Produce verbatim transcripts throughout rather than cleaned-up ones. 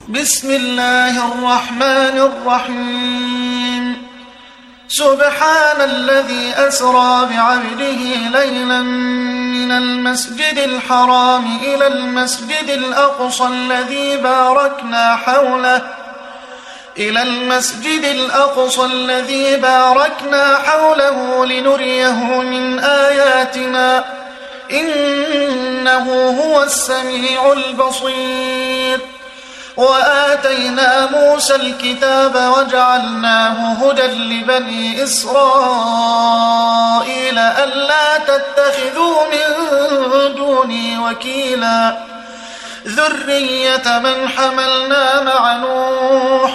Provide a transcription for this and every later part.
بسم الله الرحمن الرحيم سبحان الذي أسرى بعبده ليلا من المسجد الحرام إلى المسجد الأقصى الذي باركنا حوله إلى المسجد الأقصى الذي باركنا حوله لنريه من آياتنا إنه هو السميع البصير وآتينا موسى الكتاب وجعلناه هدى لبني إسرائيل ألا تتخذوا من دوني وكيلا ذرية من حملنا مع نوح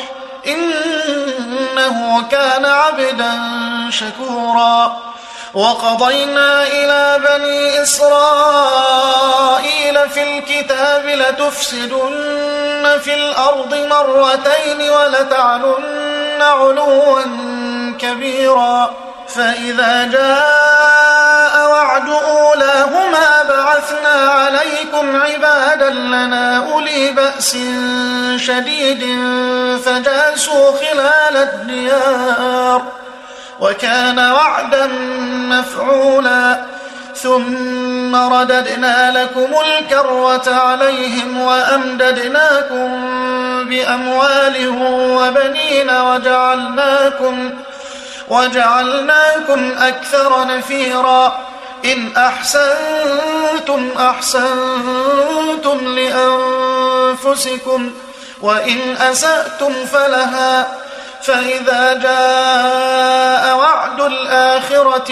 إنه كان عبدا شكورا وقضينا إلى بني إسرائيل في الكتاب لتفسدن في الأرض مرتين ولتعلن علوا كبيرا فإذا جاء وعد أولاهما بعثنا عليكم عبادا لنا أولي بأس شديد فجاسوا خلال الديار وكان وعدا مفعولا ثم رددنا لكم الكرة عليهم وأمددناكم بأموال وبنين وجعلناكم, وجعلناكم أكثر نفيرا إن أحسنتم أحسنتم لأنفسكم وإن أسأتم فلها فإذا جاء وعد الآخرة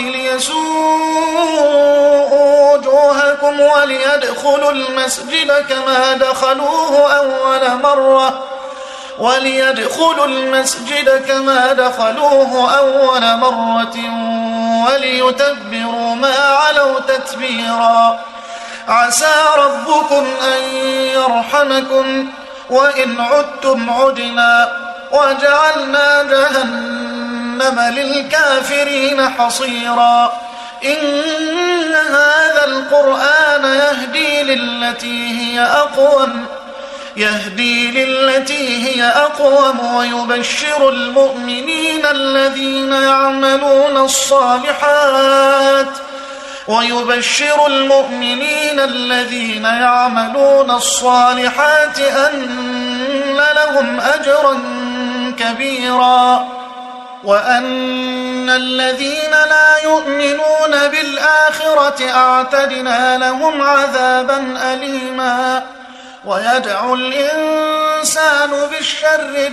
ليسوءوا وجوهكم وليدخلوا المسجد كما دخلوه أول مرة وليدخلوا المسجد كما دخلوه أول مرة وليتبروا ما علوا تتبيرا عسى ربكم أن يرحمكم وإن عدتم عدنا وجعلنا جهنم للكافرين حصيرا إن هذا القرآن يهدي للتي هي أقوم يهدي للتي هي أقوم ويبشر المؤمنين الذين يعملون الصالحات ويبشر المؤمنين الذين يعملون الصالحات أن لهم أجرا كبيرا وأن الذين لا يؤمنون بالآخرة أعتدنا لهم عذابا أليما ويدعو الإنسان بالشر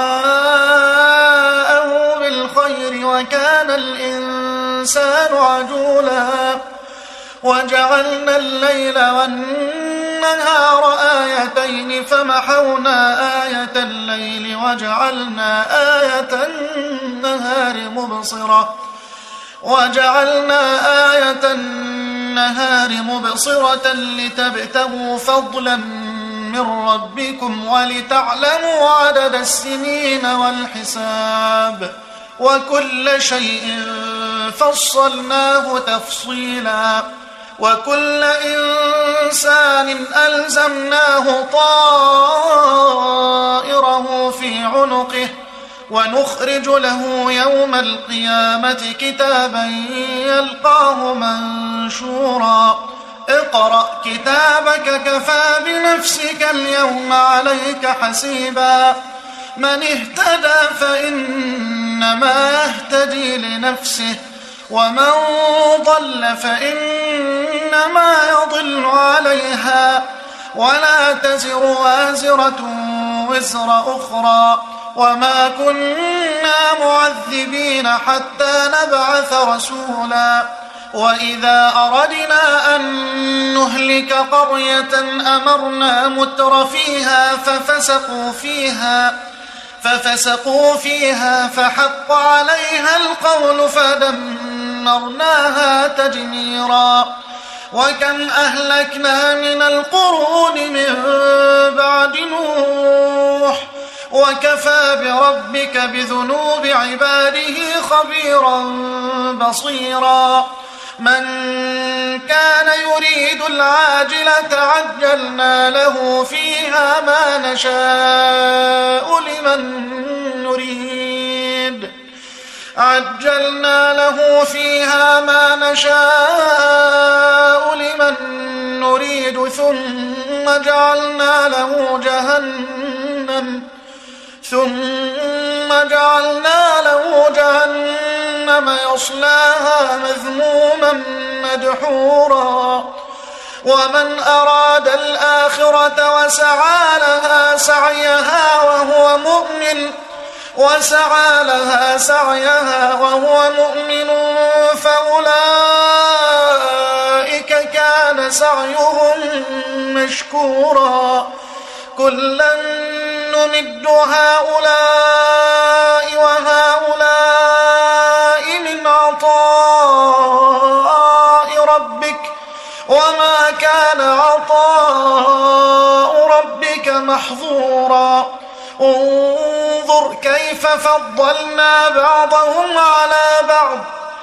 دعاءه بالخير وكان الإنسان عجولا وجعلنا الليل والنهار آيتين فمحونا آية الليل وجعلنا آية النهار مبصرة وجعلنا آية النهار مبصرة لتبتغوا فضلا من ربكم ولتعلموا عدد السنين والحساب وكل شيء فصلناه تفصيلا وكل إنسان ألزمناه طائره في عنقه ونخرج له يوم القيامة كتابا يلقاه منشورا اقرأ كتابك كفى بنفسك اليوم عليك حسيبا من اهتدى فإنما يهتدي لنفسه ومن ضل فإنما يضل عليها ولا تزر وازرة وزر أخرى وما كنا معذبين حتى نبعث رسولا وإذا أردنا أن نهلك قرية أمرنا متر فيها ففسقوا فيها ففسقوا فيها فحق عليها القول فدمرناها تدميرا وكم أهلكنا من القرون من بعد نوح وكفى بربك بذنوب عباده خبيرا بصيرا من كان يريد العاجلة عجلنا له فيها ما نشاء لمن نريد عجلنا له فيها ما نشاء لمن نريد ثم جعلنا له جهنم ثم جعلنا له جهنم يصلاها مذموما مدحورا ومن أراد الآخرة وسعى لها سعيها وهو مؤمن وسعى لها سعيها وهو مؤمن فأولئك كان سعيهم مشكورا كلا نمد هؤلاء وهؤلاء من عطاء ربك وما كان عطاء ربك محظورا انظر كيف فضلنا بعضهم على بعض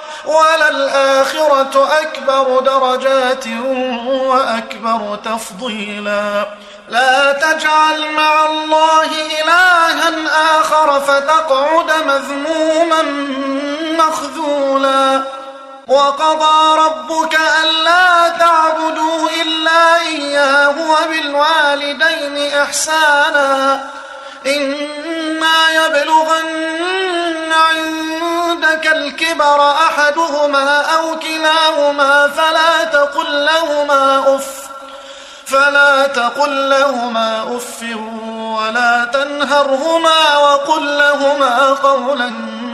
وللآخرة أكبر درجات وأكبر تفضيلا لا تجعل مع الله إلها آخر فتقعد مذموما مخذولا وقضى ربك ألا تعبدوا إلا إياه وبالوالدين إحسانا إما يبلغن عندك الكبر أحدهما أو كلاهما فلا تقل لهما أف فلا تقل لهما أف ولا تنهرهما وقل لهما قولا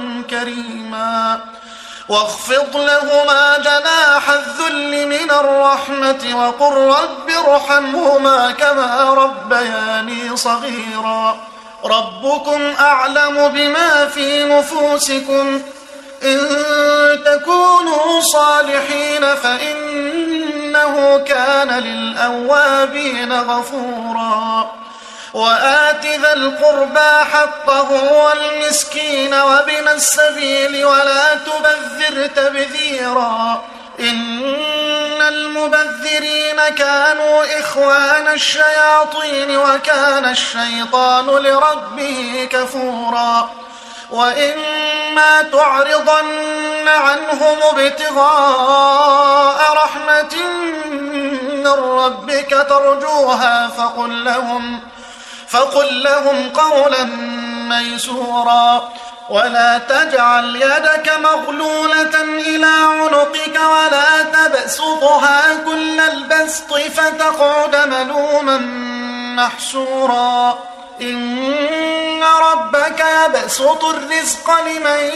كريما واخفض لهما جناح الذل من الرحمة وقل رب ارحمهما كما ربياني صغيرا ربكم أعلم بما في نفوسكم إن تكونوا صالحين فإنه كان للأوابين غفورا وآت ذا القربى حقه والمسكين وابن السبيل ولا تبذر تبذيرا إن المبذرين كانوا إخوان الشياطين وكان الشيطان لربه كفورا وإما تعرضن عنهم ابتغاء رحمة من ربك ترجوها فقل لهم فقل لهم قولا ميسورا ولا تجعل يدك مغلولة إلى عنقك ولا تبسطها كل البسط فتقعد ملوما محسورا إن ربك يبسط الرزق لمن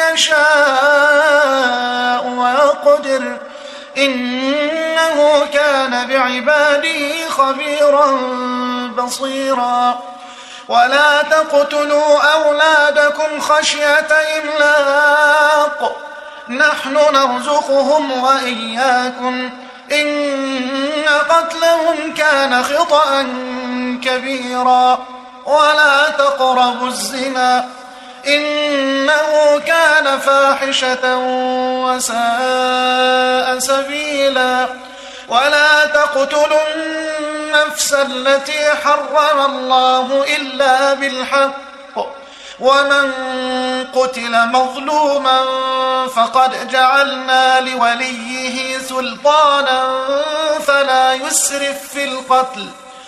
يشاء ويقدر إنه كان بعباده خبيرا بصيرا ولا تقتلوا أولادكم خشية إملاق نحن نرزقهم وإياكم إن قتلهم كان خطأ كبيرا ولا تقربوا الزنا إنه كان فاحشة وساء سبيلا ولا تقتلوا النفس التي حرم الله إلا بالحق ومن قتل مظلوما فقد جعلنا لوليه سلطانا فلا يسرف في القتل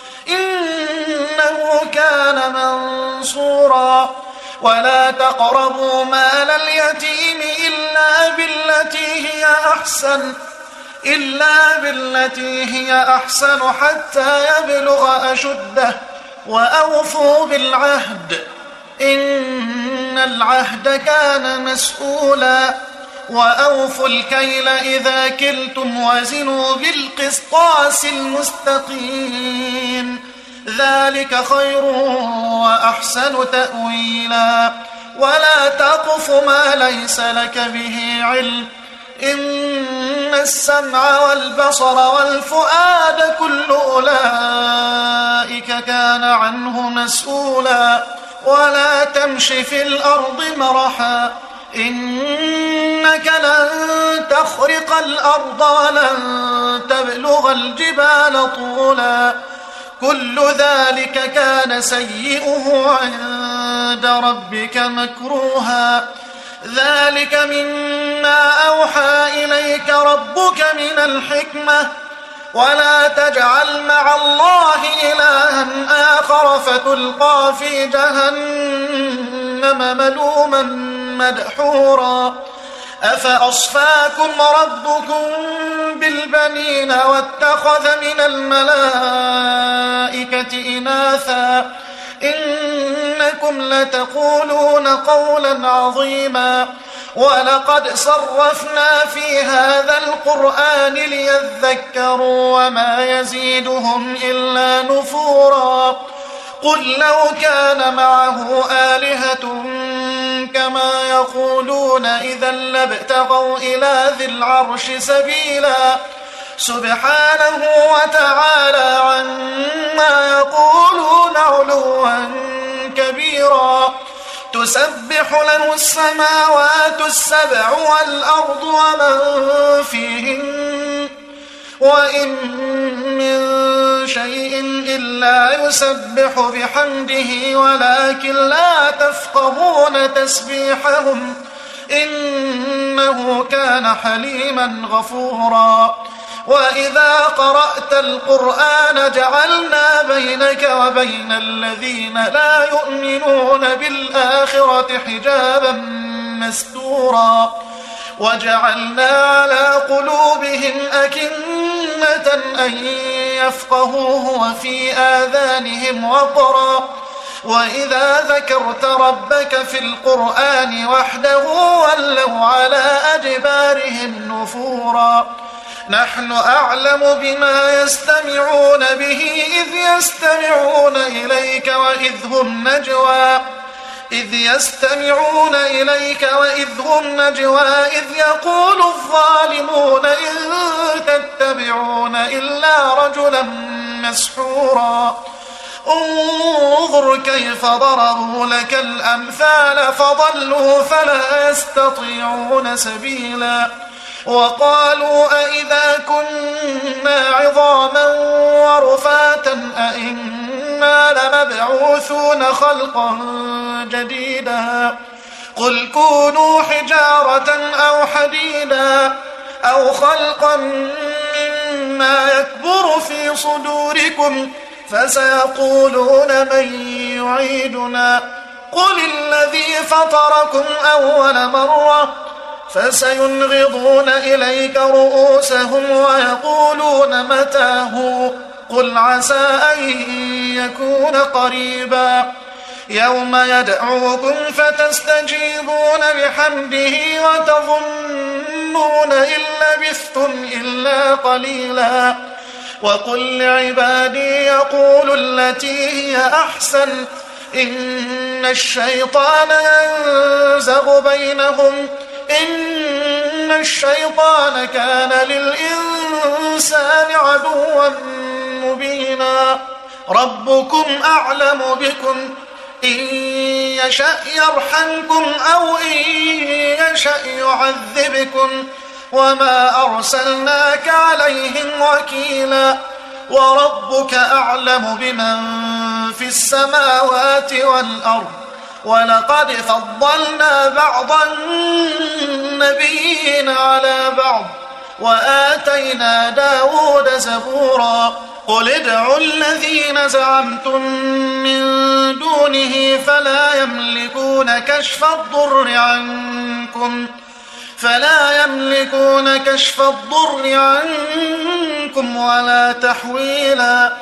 إنه كان منصورا ولا تقربوا مال اليتيم إلا بالتي هي أحسن إلا بالتي هي أحسن حتى يبلغ أشده وأوفوا بالعهد إن العهد كان مسؤولا وأوفوا الكيل إذا كلتم وزنوا بالقسطاس المستقيم ذلك خير وأحسن تأويلا ولا تقف ما ليس لك به علم إن السمع والبصر والفؤاد كل أولئك كان عنه مسؤولا ولا تمش في الأرض مرحا إنك لن تخرق الأرض ولن تبلغ الجبال طولا كل ذلك كان سيئه عند ربك مكروها ذلك مما أوحى إليك ربك من الحكمة ولا تجعل مع الله إلها آخر فتلقى في جهنم ملوما مدحورا أفأصفاكم ربكم بالبنين واتخذ من الملائكة إناثا إنكم لتقولون قولا عظيما ولقد صرفنا في هذا القرآن ليذكروا وما يزيدهم إلا نفورا قل لو كان معه آلهة كما يقولون إذا لابتغوا إلى ذي العرش سبيلا سبحانه وتعالى عما يقولون علوا كبيرا تسبح له السماوات السبع والأرض ومن فيهن وإن من شيء إلا يسبح بحمده ولكن لا تفقهون تسبيحهم إنه كان حليما غفورا وإذا قرأت القرآن جعلنا بينك وبين الذين لا يؤمنون بالآخرة حجابا مستورا وجعلنا على قلوبهم أكنة أن يفقهوه وفي آذانهم وقرا وإذا ذكرت ربك في القرآن وحده ولوا على أدبارهم نفورا نحن أعلم بما يستمعون به إذ يستمعون إليك وإذ هم نجوى إذ يستمعون إليك وإذ هم نجوى إذ يقول الظالمون إن تتبعون إلا رجلا مسحورا انظر كيف ضربوا لك الأمثال فضلوا فلا يستطيعون سبيلا وقالوا أئذا كنا عظاما ورفاتا أئنا لمبعوثون خلقا جديدا قل كونوا حجارة أو حديدا أو خلقا مما يكبر في صدوركم فسيقولون من يعيدنا قل الذي فطركم أول مرة فسينغضون إليك رؤوسهم ويقولون متى قل عسى أن يكون قريبا يوم يدعوكم فتستجيبون بحمده وتظنون إن لبثتم إلا قليلا وقل لعبادي يقولوا التي هي أحسن إن الشيطان ينزغ بينهم إن الشيطان كان للإنسان عدوا مبينا ربكم أعلم بكم إن يشأ يرحمكم أو إن يشأ يعذبكم وما أرسلناك عليهم وكيلا وربك أعلم بمن في السماوات والأرض ولقد فضلنا بعض النبيين على بعض وآتينا داود زبورا قل ادعوا الذين زعمتم من دونه فلا يملكون كشف الضر عنكم فلا يملكون كشف الضر عنكم ولا تحويلا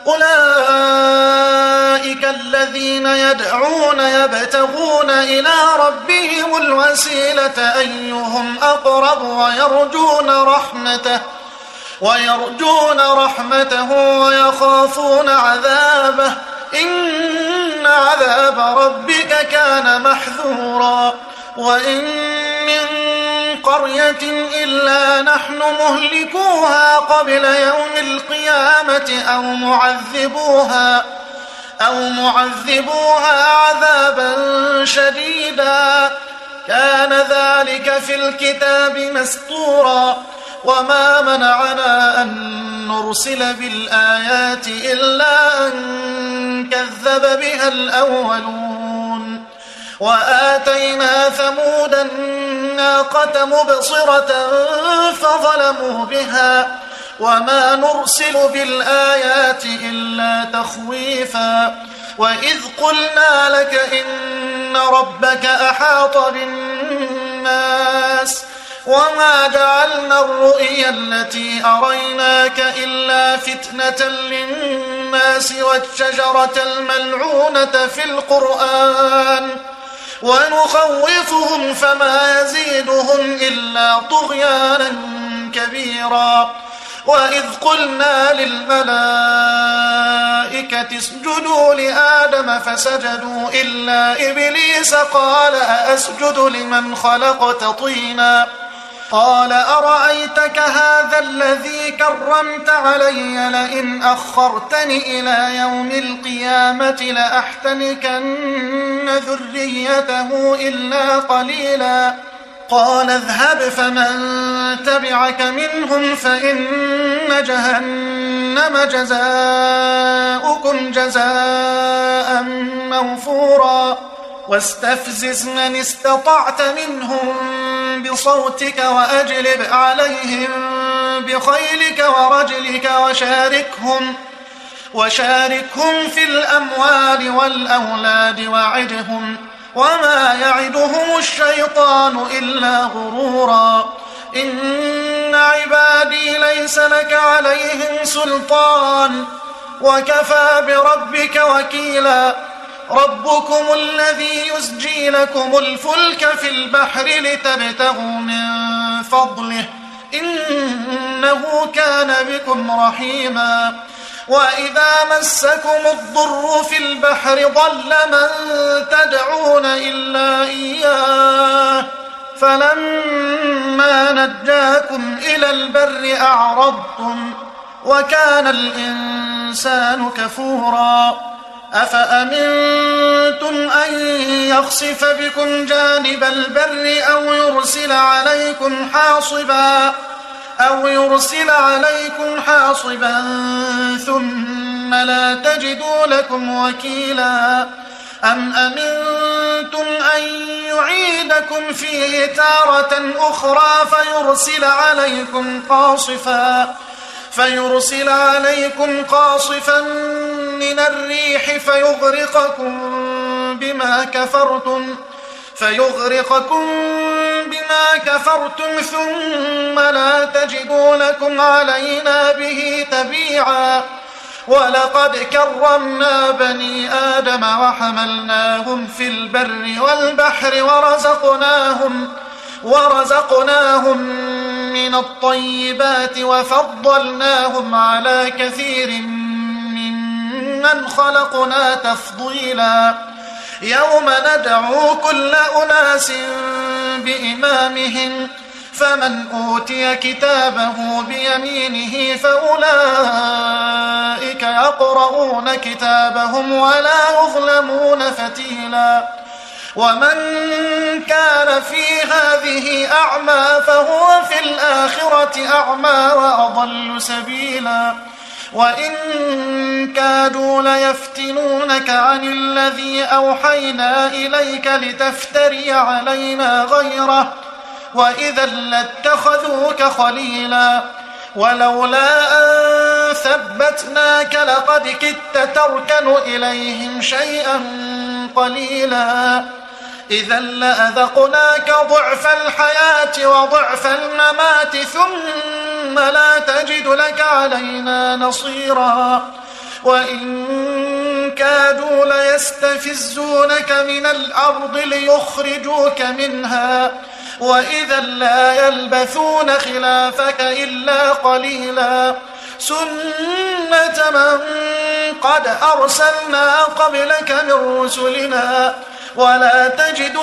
أولئك الذين يدعون يبتغون إلى ربهم الوسيلة أيهم أقرب ويرجون رحمته ويرجون رحمته ويخافون عذابه إن عذاب ربك كان محذورا وإن من قرية إلا نحن مهلكوها قبل يوم القيامة أو معذبوها أو معذبوها عذابا شديدا كان ذلك في الكتاب مسطورا وما منعنا أن نرسل بالآيات إلا أن كذب بها الأولون وآتينا ثمود الناقة مبصرة فظلموا بها وما نرسل بالآيات إلا تخويفا وإذ قلنا لك إن ربك أحاط بالناس وما جعلنا الرؤيا التي أريناك إلا فتنة للناس والشجرة الملعونة في القرآن ونخوفهم فما يزيدهم إلا طغيانا كبيرا وإذ قلنا للملائكة اسجدوا لآدم فسجدوا إلا إبليس قال أأسجد لمن خلقت طينا قال أرأيتك هذا الذي كرمت علي لئن أخرتني إلى يوم القيامة لأحتنكن ذريته إلا قليلا قال اذهب فمن تبعك منهم فإن جهنم جزاؤكم جزاء موفورا واستفزز من استطعت منهم بصوتك وأجلب عليهم بخيلك ورجلك وشاركهم وشاركهم في الأموال والأولاد وعدهم وما يعدهم الشيطان إلا غرورا إن عبادي ليس لك عليهم سلطان وكفى بربك وكيلا ربكم الذي يزجي لكم الفلك في البحر لتبتغوا من فضله إنه كان بكم رحيما وإذا مسكم الضر في البحر ضل من تدعون إلا إياه فلما نجاكم إلى البر أعرضتم وكان الإنسان كفورا أفأمنتم أن يخسف بكم جانب البر أو يرسل عليكم حاصبا أو يرسل عليكم حاصبا ثم لا تجدوا لكم وكيلا أم أمنتم أن يعيدكم فيه تارة أخرى فيرسل عليكم قاصفا فيرسل عليكم قاصفا من الريح فيغرقكم بما كفرتم فيغرقكم بما كفرتم ثم لا تجدوا لكم علينا به تبيعا ولقد كرمنا بني آدم وحملناهم في البر والبحر ورزقناهم ورزقناهم من الطيبات وفضلناهم على كثير ممن خلقنا تفضيلا يوم ندعو كل أناس بإمامهم فمن أوتي كتابه بيمينه فأولئك يقرؤون كتابهم ولا يظلمون فتيلا ومن كان في هذه أعمى فهو في الآخرة أعمى وأضل سبيلا وإن كادوا ليفتنونك عن الذي أوحينا إليك لتفتري علينا غيره وإذا لاتخذوك خليلا ولولا أن ثبتناك لقد كدت تركن إليهم شيئا قليلا إذا لأذقناك ضعف الحياة وضعف الممات ثم لا تجد لك علينا نصيرا وإن كادوا ليستفزونك من الأرض ليخرجوك منها وإذا لا يلبثون خلافك إلا قليلا سنة من قد أرسلنا قبلك من رسلنا ولا تجد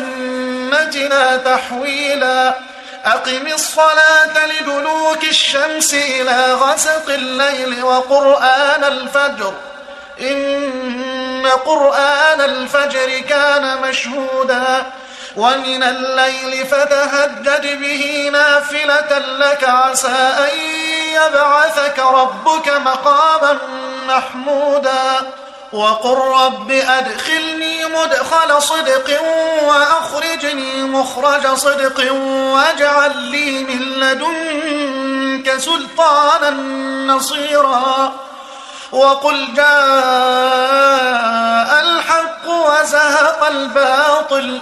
لسنتنا تحويلا أقم الصلاة لدلوك الشمس إلى غسق الليل وقرآن الفجر إن قرآن الفجر كان مشهودا ومن الليل فتهجد به نافلة لك عسى أن يبعثك ربك مقاما محمودا وقل رب أدخلني مدخل صدق وأخرجني مخرج صدق واجعل لي من لدنك سلطانا نصيرا وقل جاء الحق وزهق الباطل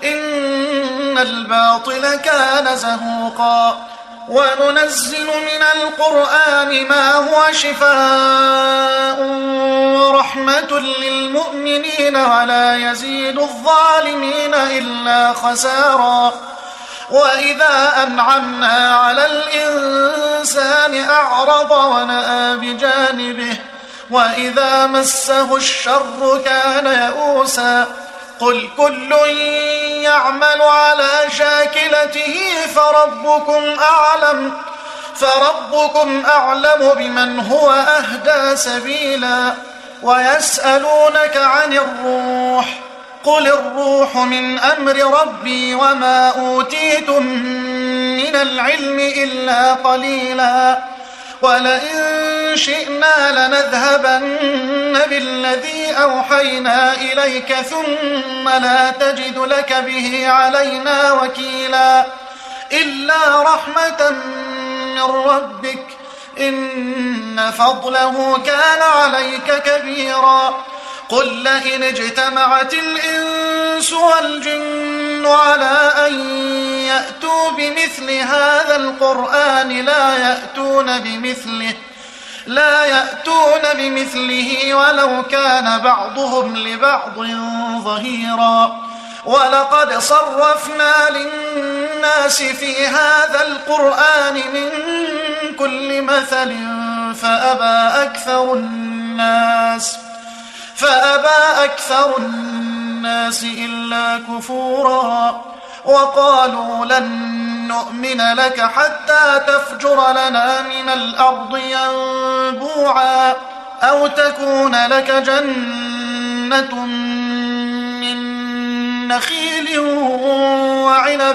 إن الباطل كان زهوقا وننزل من القرآن ما هو شفاء ورحمة للمؤمنين ولا يزيد الظالمين إلا خسارا وإذا أنعمنا على الإنسان أعرض ونأى بجانبه وإذا مسه الشر كان يئوسا قل كل يعمل على شاكلته فربكم أعلم فربكم أعلم بمن هو أهدى سبيلا ويسألونك عن الروح قل الروح من أمر ربي وما أوتيتم من العلم إلا قليلا ولئن شئنا لنذهبن بالذي أوحينا إليك ثم لا تجد لك به علينا وكيلا إلا رحمة من ربك إن فضله كان عليك كبيرا قل لئن اجتمعت الإنس والجن على أن يأتوا بمثل هذا القرآن لا يأتون بمثله لا يأتون بمثله ولو كان بعضهم لبعض ظهيرا ولقد صرفنا للناس في هذا القرآن من كل مثل فأبى أكثر الناس فأبى أكثر الناس إلا كفورا وقالوا لن نؤمن لك حتى تفجر لنا من الأرض ينبوعا أو تكون لك جنة من نخيل وعنب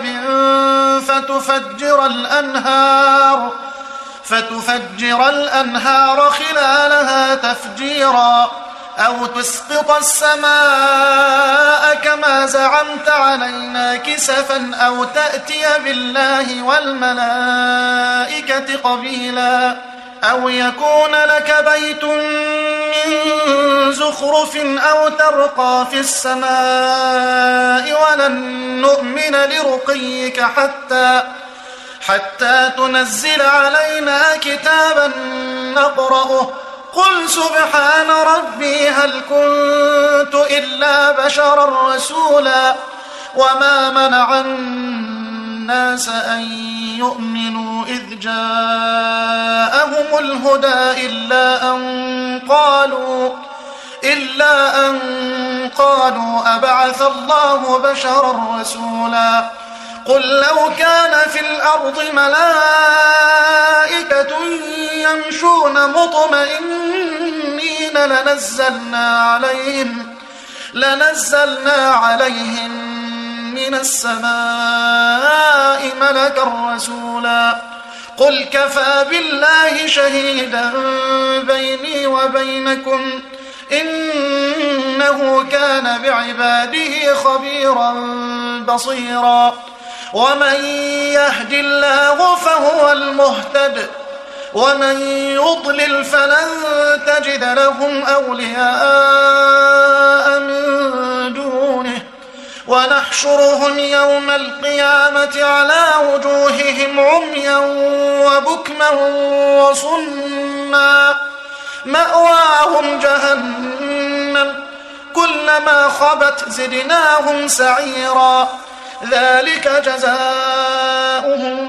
فتفجر الأنهار فتفجر الأنهار خلالها تفجيرا أو تسقط السماء كما زعمت علينا كسفا أو تأتي بالله والملائكة قبيلا أو يكون لك بيت من زخرف أو ترقى في السماء ولن نؤمن لرقيك حتى حتى تنزل علينا كتابا نقرأه قل سبحان ربي هل كنت إلا بشرا رسولا وما منع الناس أن يؤمنوا إذ جاءهم الهدى إلا أن قالوا إلا أن قالوا أبعث الله بشرا رسولا قل لو كان في الأرض ملائكة يمشون مطمئنين لنزلنا عليهم لنزلنا عليهم من السماء ملكا رسولا قل كفى بالله شهيدا بيني وبينكم إنه كان بعباده خبيرا بصيرا ومن يهد الله فهو المهتد ومن يضلل فلن تجد لهم أولياء من دونه ونحشرهم يوم القيامة على وجوههم عميا وبكما وصما مأواهم جهنم كلما خبت زدناهم سعيرا ذلك جزاؤهم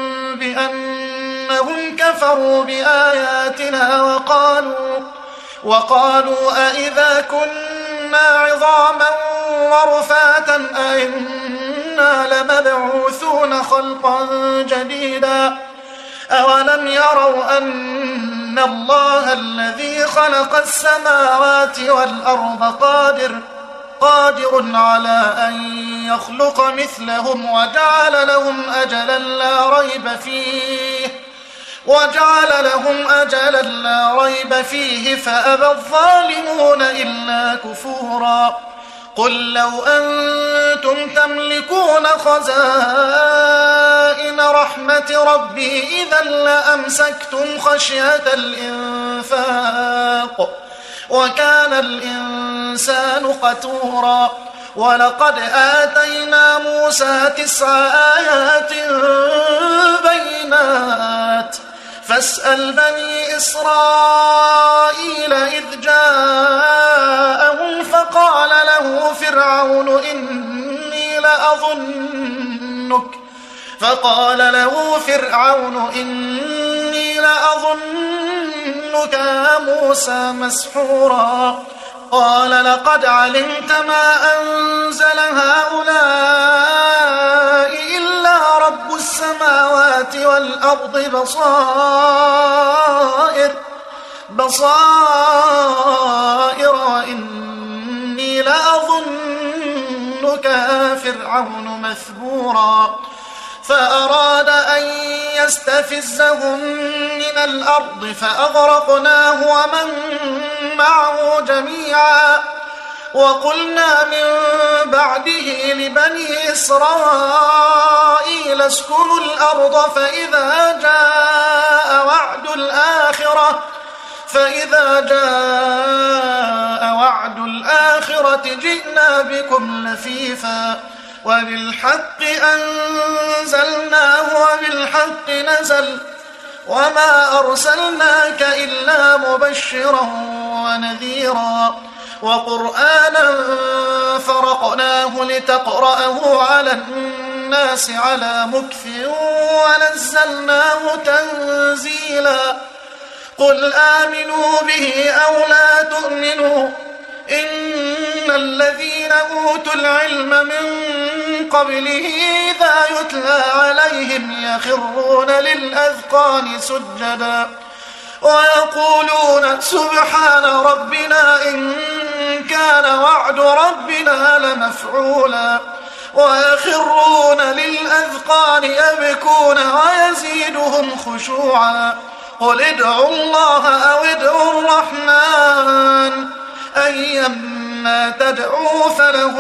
بأنهم كفروا بآياتنا وقالوا وقالوا أئذا كنا عظاما ورفاتا أئنا لمبعوثون خلقا جديدا أولم يروا أن الله الذي خلق السماوات والأرض قادر قادر على أن يخلق مثلهم وجعل لهم أجلا لا ريب فيه وجعل لهم أجلا لا ريب فيه فأبى الظالمون إلا كفورا قل لو أنتم تملكون خزائن رحمة ربي إذا لأمسكتم خشية الإنفاق وكان الإنسان قتورا ولقد آتينا موسى تسع آيات بينات فاسأل بني إسرائيل إذ جاءهم فقال له فرعون إني لأظنك فقال له فرعون إني لأظنك يا موسى مسحورا قال لقد علمت ما أنزل هؤلاء إلا رب السماوات والأرض بصائر بصائر وإني لأظنك يا فرعون مثبورا فأراد أن يستفزهم من الأرض فأغرقناه ومن معه جميعا وقلنا من بعده لبني إسرائيل اسكنوا الأرض فإذا جاء وعد الآخرة فإذا جاء وعد الآخرة جئنا بكم لفيفا وبالحق أنزلناه وبالحق نزل وما أرسلناك إلا مبشرا ونذيرا وقرآنا فرقناه لتقرأه على الناس على مكث ونزلناه تنزيلا قل آمنوا به أو لا تؤمنوا إن الذين أوتوا العلم من قبله إذا يتلى عليهم يخرون للأذقان سجدا ويقولون سبحان ربنا إن كان وعد ربنا لمفعولا ويخرون للأذقان يبكون ويزيدهم خشوعا قل ادعوا الله أو ادعوا الرحمن أيما تدعوا فله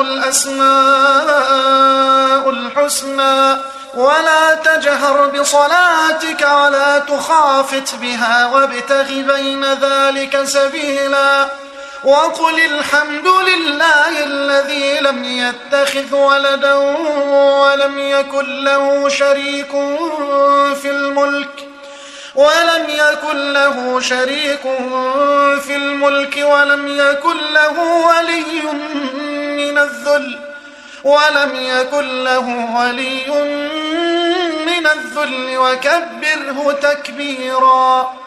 الأسماء الحسنى ولا تجهر بصلاتك ولا تخافت بها وابتغ بين ذلك سبيلا وقل الحمد لله الذي لم يتخذ ولدا ولم يكن له شريك في الملك ولم يكن له شريك في الملك ولم يكن له ولي من الذل ولم يكن له ولي من الذل وكبره تكبيرا.